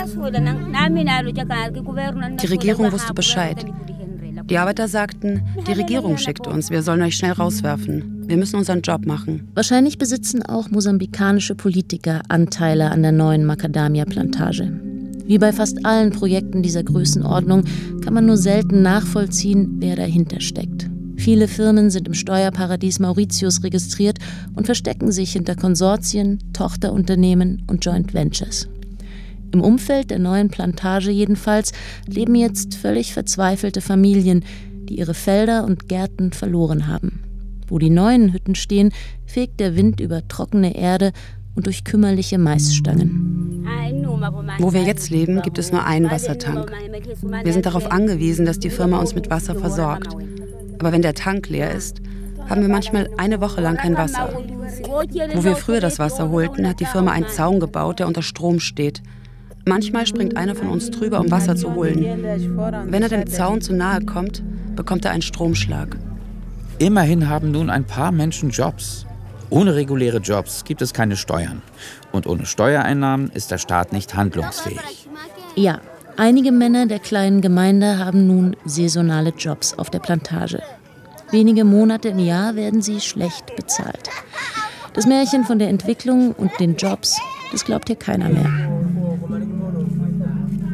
Die Regierung wusste Bescheid. Die Arbeiter sagten, die Regierung schickt uns, wir sollen euch schnell rauswerfen. Wir müssen unseren Job machen. Wahrscheinlich besitzen auch mosambikanische Politiker Anteile an der neuen Macadamia-Plantage. Wie bei fast allen Projekten dieser Größenordnung kann man nur selten nachvollziehen, wer dahinter steckt. Viele Firmen sind im Steuerparadies Mauritius registriert und verstecken sich hinter Konsortien, Tochterunternehmen und Joint Ventures. Im Umfeld der neuen Plantage jedenfalls leben jetzt völlig verzweifelte Familien, die ihre Felder und Gärten verloren haben. Wo die neuen Hütten stehen, fegt der Wind über trockene Erde und durch kümmerliche Maisstangen. Wo wir jetzt leben, gibt es nur einen Wassertank. Wir sind darauf angewiesen, dass die Firma uns mit Wasser versorgt. Aber wenn der Tank leer ist, haben wir manchmal eine Woche lang kein Wasser. Wo wir früher das Wasser holten, hat die Firma einen Zaun gebaut, der unter Strom steht. Manchmal springt einer von uns drüber, um Wasser zu holen. Wenn er dem Zaun zu nahe kommt, bekommt er einen Stromschlag. Immerhin haben nun ein paar Menschen Jobs. Ohne reguläre Jobs gibt es keine Steuern. Und ohne Steuereinnahmen ist der Staat nicht handlungsfähig. Ja, einige Männer der kleinen Gemeinde haben nun saisonale Jobs auf der Plantage. Wenige Monate im Jahr werden sie schlecht bezahlt. Das Märchen von der Entwicklung und den Jobs, das glaubt hier keiner mehr.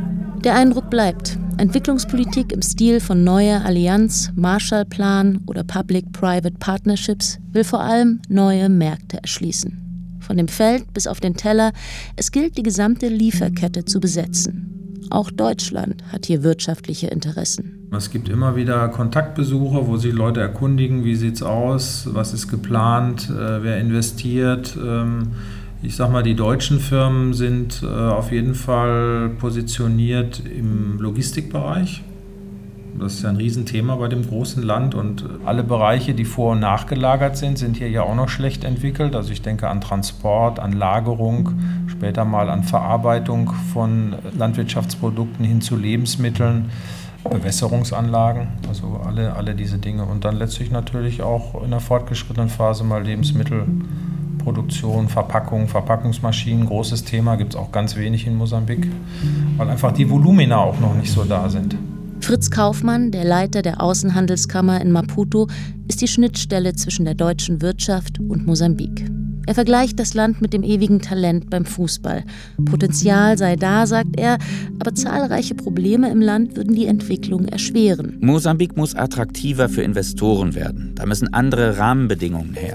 Der Eindruck bleibt. Entwicklungspolitik im Stil von Neue Allianz, Marshallplan oder Public-Private Partnerships will vor allem neue Märkte erschließen. Von dem Feld bis auf den Teller, es gilt, die gesamte Lieferkette zu besetzen. Auch Deutschland hat hier wirtschaftliche Interessen. Es gibt immer wieder Kontaktbesuche, wo sich Leute erkundigen, wie sieht es aus, was ist geplant, wer investiert. Ich sag mal, die deutschen Firmen sind auf jeden Fall positioniert im Logistikbereich. Das ist ja ein Riesenthema bei dem großen Land und alle Bereiche, die vor- und nachgelagert sind hier ja auch noch schlecht entwickelt. Also ich denke an Transport, an Lagerung, später mal an Verarbeitung von Landwirtschaftsprodukten hin zu Lebensmitteln, Bewässerungsanlagen, also alle diese Dinge. Und dann letztlich natürlich auch in der fortgeschrittenen Phase mal Lebensmittelproduktion, Verpackung, Verpackungsmaschinen, großes Thema, gibt es auch ganz wenig in Mosambik, weil einfach die Volumina auch noch nicht so da sind. Fritz Kaufmann, der Leiter der Außenhandelskammer in Maputo, ist die Schnittstelle zwischen der deutschen Wirtschaft und Mosambik. Er vergleicht das Land mit dem ewigen Talent beim Fußball. Potenzial sei da, sagt er, aber zahlreiche Probleme im Land würden die Entwicklung erschweren. Mosambik muss attraktiver für Investoren werden. Da müssen andere Rahmenbedingungen her.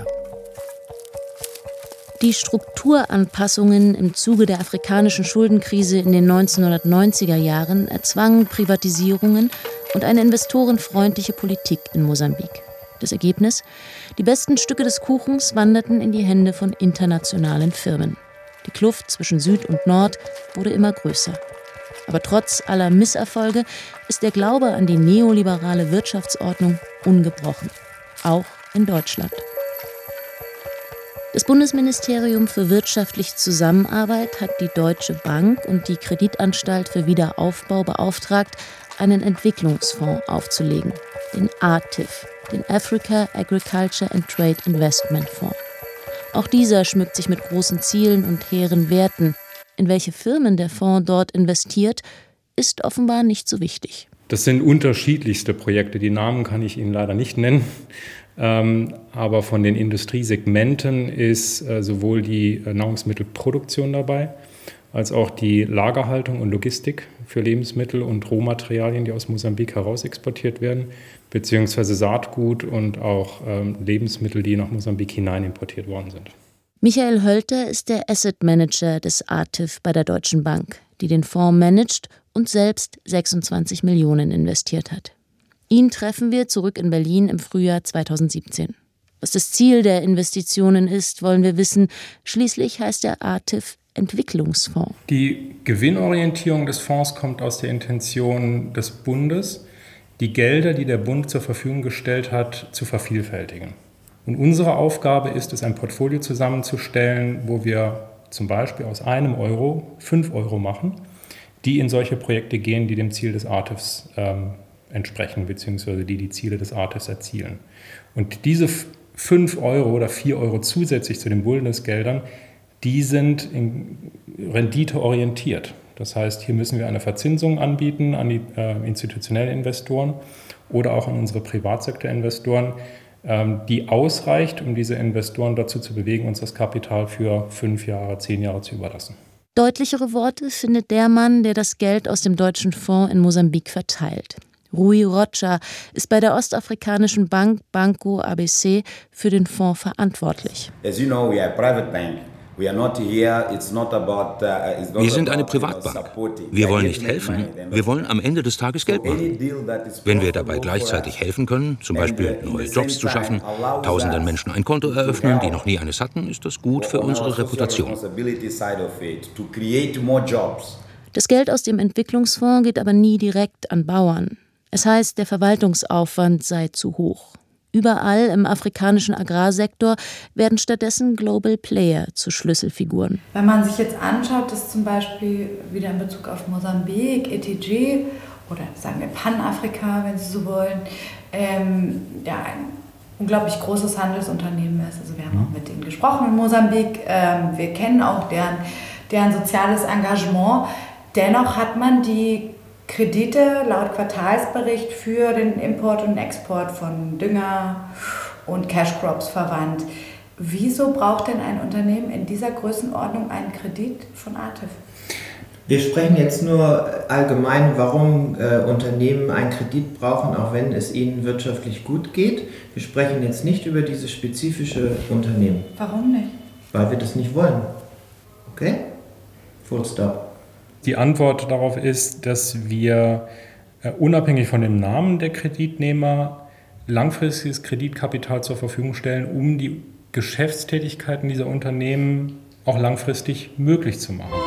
Die Strukturanpassungen im Zuge der afrikanischen Schuldenkrise in den 1990er Jahren erzwangen Privatisierungen und eine investorenfreundliche Politik in Mosambik. Das Ergebnis? Die besten Stücke des Kuchens wanderten in die Hände von internationalen Firmen. Die Kluft zwischen Süd und Nord wurde immer größer. Aber trotz aller Misserfolge ist der Glaube an die neoliberale Wirtschaftsordnung ungebrochen. Auch in Deutschland. Das Bundesministerium für wirtschaftliche Zusammenarbeit hat die Deutsche Bank und die Kreditanstalt für Wiederaufbau beauftragt, einen Entwicklungsfonds aufzulegen, den ATIF, den Africa Agriculture and Trade Investment Fonds. Auch dieser schmückt sich mit großen Zielen und hehren Werten. In welche Firmen der Fonds dort investiert, ist offenbar nicht so wichtig. Das sind unterschiedlichste Projekte. Die Namen kann ich Ihnen leider nicht nennen. Aber von den Industriesegmenten ist sowohl die Nahrungsmittelproduktion dabei, als auch die Lagerhaltung und Logistik für Lebensmittel und Rohmaterialien, die aus Mosambik herausexportiert werden, beziehungsweise Saatgut und auch Lebensmittel, die nach Mosambik hinein importiert worden sind. Michael Hölter ist der Asset Manager des ATIF bei der Deutschen Bank, die den Fonds managt und selbst 26 Millionen investiert hat. Ihn treffen wir zurück in Berlin im Frühjahr 2017. Was das Ziel der Investitionen ist, wollen wir wissen. Schließlich heißt der ATIF Entwicklungsfonds. Die Gewinnorientierung des Fonds kommt aus der Intention des Bundes, die Gelder, die der Bund zur Verfügung gestellt hat, zu vervielfältigen. Und unsere Aufgabe ist es, ein Portfolio zusammenzustellen, wo wir zum Beispiel aus einem Euro 5 Euro machen, die in solche Projekte gehen, die dem Ziel des ATIFs entsprechen, beziehungsweise die Ziele des ATIFs erzielen. Und diese 5 Euro oder 4 Euro zusätzlich zu den Bundesgeldern, die sind renditeorientiert. Das heißt, hier müssen wir eine Verzinsung anbieten an die institutionellen Investoren oder auch an unsere Privatsektorinvestoren, die ausreicht, um diese Investoren dazu zu bewegen, uns das Kapital für 5 Jahre, 10 Jahre zu überlassen. Deutlichere Worte findet der Mann, der das Geld aus dem deutschen Fonds in Mosambik verteilt. Rui Rocha ist bei der ostafrikanischen Bank Banco ABC für den Fonds verantwortlich. As you know, we are a private bank. Wir sind eine Privatbank. Wir wollen nicht helfen, wir wollen am Ende des Tages Geld machen. Wenn wir dabei gleichzeitig helfen können, zum Beispiel neue Jobs zu schaffen, tausenden Menschen ein Konto eröffnen, die noch nie eines hatten, ist das gut für unsere Reputation. Das Geld aus dem Entwicklungsfonds geht aber nie direkt an Bauern. Es heißt, der Verwaltungsaufwand sei zu hoch. Überall im afrikanischen Agrarsektor werden stattdessen Global Player zu Schlüsselfiguren. Wenn man sich jetzt anschaut, dass zum Beispiel wieder in Bezug auf Mosambik, ETG oder sagen wir Panafrika, wenn Sie so wollen, ein unglaublich großes Handelsunternehmen ist. Also wir haben auch mit denen gesprochen in Mosambik, wir kennen auch deren soziales Engagement. Dennoch hat man die Kredite laut Quartalsbericht für den Import und Export von Dünger und Cashcrops verwandt. Wieso braucht denn ein Unternehmen in dieser Größenordnung einen Kredit von ATIF? Wir sprechen jetzt nur allgemein, warum Unternehmen einen Kredit brauchen, auch wenn es ihnen wirtschaftlich gut geht. Wir sprechen jetzt nicht über dieses spezifische Unternehmen. Warum nicht? Weil wir das nicht wollen. Okay? Full stop. Die Antwort darauf ist, dass wir unabhängig von dem Namen der Kreditnehmer langfristiges Kreditkapital zur Verfügung stellen, um die Geschäftstätigkeiten dieser Unternehmen auch langfristig möglich zu machen.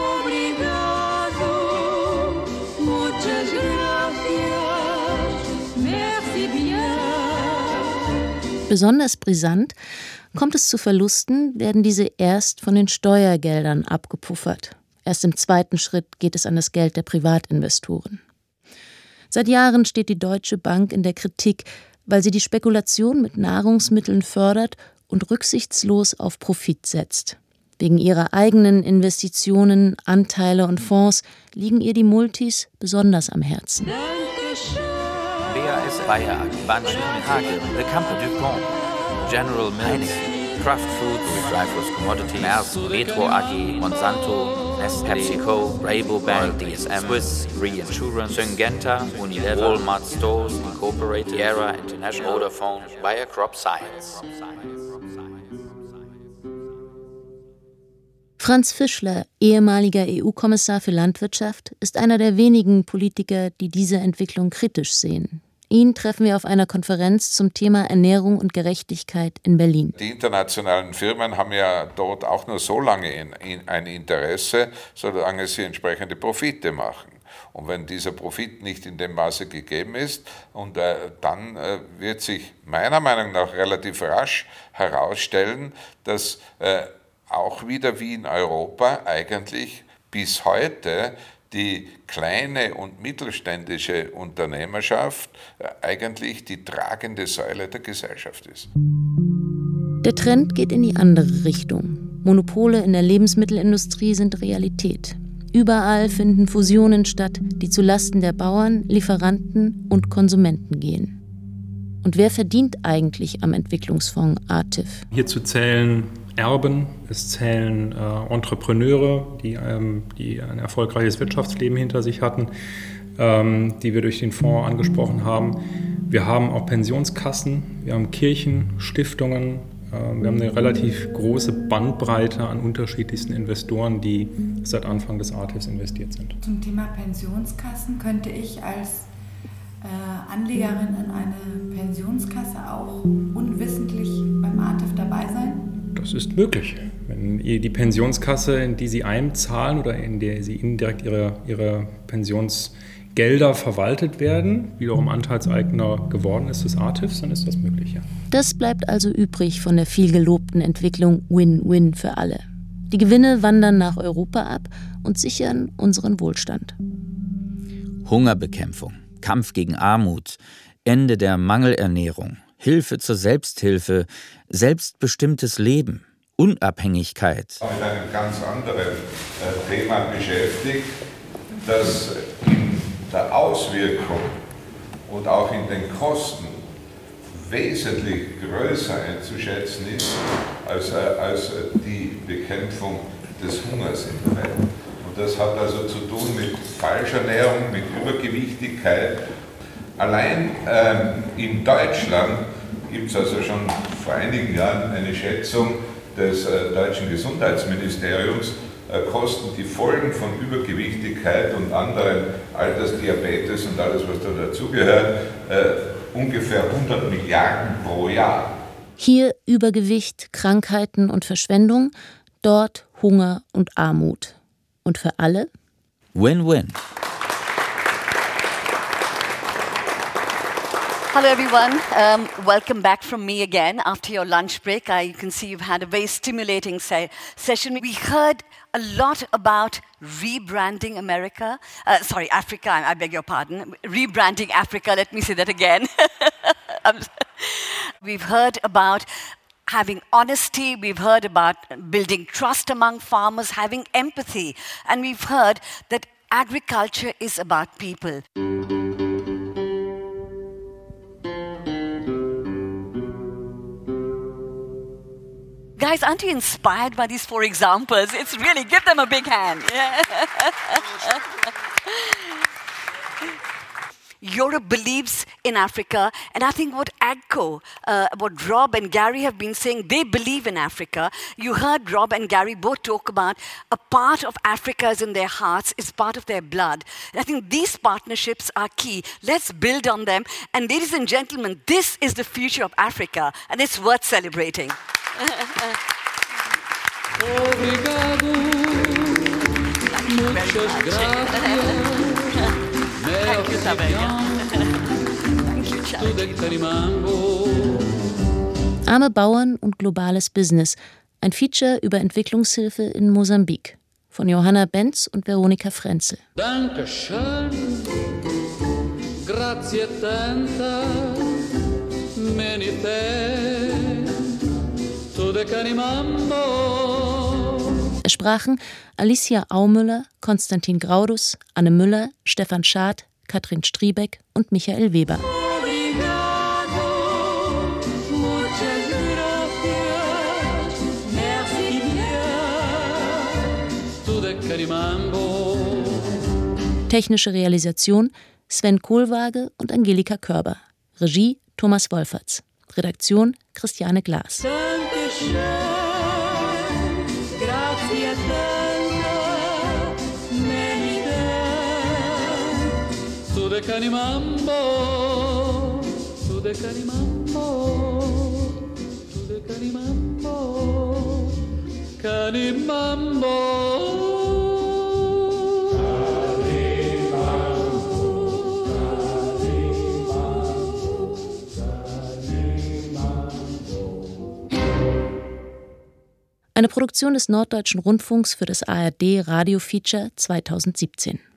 Besonders brisant: Kommt es zu Verlusten, werden diese erst von den Steuergeldern abgepuffert. Erst im zweiten Schritt geht es an das Geld der Privatinvestoren. Seit Jahren steht die Deutsche Bank in der Kritik, weil sie die Spekulation mit Nahrungsmitteln fördert und rücksichtslos auf Profit setzt. Wegen ihrer eigenen Investitionen, Anteile und Fonds liegen ihr die Multis besonders am Herzen. BAS Bayer, Banschen Hagel, The Company DuPont, General Mills, Kraft Foods, Dreyfus Commodities, Maersk, Metro AG, Monsanto, Nestlé, PepsiCo, Rabobank, DSM, Swiss Reinsurance, Syngenta, Unilever, Walmart Stores Incorporated, Sierra International, Vodafone, Bayer Crop Science. Franz Fischler, ehemaliger EU-Kommissar für Landwirtschaft, ist einer der wenigen Politiker, die diese Entwicklung kritisch sehen. Ihn treffen wir auf einer Konferenz zum Thema Ernährung und Gerechtigkeit in Berlin. Die internationalen Firmen haben ja dort auch nur so lange ein Interesse, solange sie entsprechende Profite machen. Und wenn dieser Profit nicht in dem Maße gegeben ist, dann wird sich meiner Meinung nach relativ rasch herausstellen, dass auch wieder wie in Europa eigentlich bis heute die kleine und mittelständische Unternehmerschaft eigentlich die tragende Säule der Gesellschaft ist. Der Trend geht in die andere Richtung. Monopole in der Lebensmittelindustrie sind Realität. Überall finden Fusionen statt, die zulasten der Bauern, Lieferanten und Konsumenten gehen. Und wer verdient eigentlich am Entwicklungsfonds ATIF? Hierzu zählen Erben, es zählen Entrepreneure, die ein erfolgreiches Wirtschaftsleben hinter sich hatten, die wir durch den Fonds angesprochen haben. Wir haben auch Pensionskassen, wir haben Kirchen, Stiftungen, wir haben eine relativ große Bandbreite an unterschiedlichsten Investoren, die seit Anfang des ATIFs investiert sind. Zum Thema Pensionskassen könnte ich als Anlegerin in eine Pensionskasse auch unwissentlich beim ATIF dabei sein? Das ist möglich. Wenn die Pensionskasse, in die Sie einzahlen oder in der Sie indirekt Ihre Pensionsgelder verwaltet werden, wiederum Anteilseigner geworden ist des ATIFs, dann ist das möglich, ja. Das bleibt also übrig von der viel gelobten Entwicklung Win-Win für alle. Die Gewinne wandern nach Europa ab und sichern unseren Wohlstand. Hungerbekämpfung, Kampf gegen Armut, Ende der Mangelernährung, Hilfe zur Selbsthilfe, selbstbestimmtes Leben, Unabhängigkeit. Mit einem ganz anderen Thema beschäftigt, das in der Auswirkung und auch in den Kosten wesentlich größer einzuschätzen ist als die Bekämpfung des Hungers in der Welt. Und das hat also zu tun mit Falschernährung, mit Übergewichtigkeit. Allein in Deutschland gibt es also schon vor einigen Jahren eine Schätzung des deutschen Gesundheitsministeriums, kosten die Folgen von Übergewichtigkeit und anderen Altersdiabetes und alles, was da dazugehört, ungefähr 100 Milliarden pro Jahr. Hier Übergewicht, Krankheiten und Verschwendung, dort Hunger und Armut. Und für alle? Win-win. Hello everyone, welcome back from me again after your lunch break. You can see you've had a very stimulating session. We heard a lot about rebranding Africa, I beg your pardon. Rebranding Africa, let me say that again. We've heard about having honesty, we've heard about building trust among farmers, having empathy, and we've heard that agriculture is about people. Guys, aren't you inspired by these 4 examples? It's really, give them a big hand. Yeah. Europe believes in Africa, and I think what AGCO, what Rob and Gary have been saying, they believe in Africa. You heard Rob and Gary both talk about a part of Africa is in their hearts, is part of their blood. And I think these partnerships are key. Let's build on them. And ladies and gentlemen, this is the future of Africa, and it's worth celebrating. Obrigado. Muchas gracias. Arme Bauern und globales Business. Ein Feature über Entwicklungshilfe in Mosambik. Von Johanna Benz und Veronika Frenzel. Dankeschön. Grazie tanta. Many thanks to the Canimambo. Es sprachen Alicia Aumüller, Konstantin Graudus, Anne Müller, Stefan Schad, Katrin Striebeck und Michael Weber. Technische Realisation Sven Kohlwaage und Angelika Körber. Regie Thomas Wolferts. Redaktion Christiane Glas. Canimambo, to the Canimambo, to the Canimambo, Canimambo. Eine Produktion des Norddeutschen Rundfunks für das ARD Radio Feature 2017.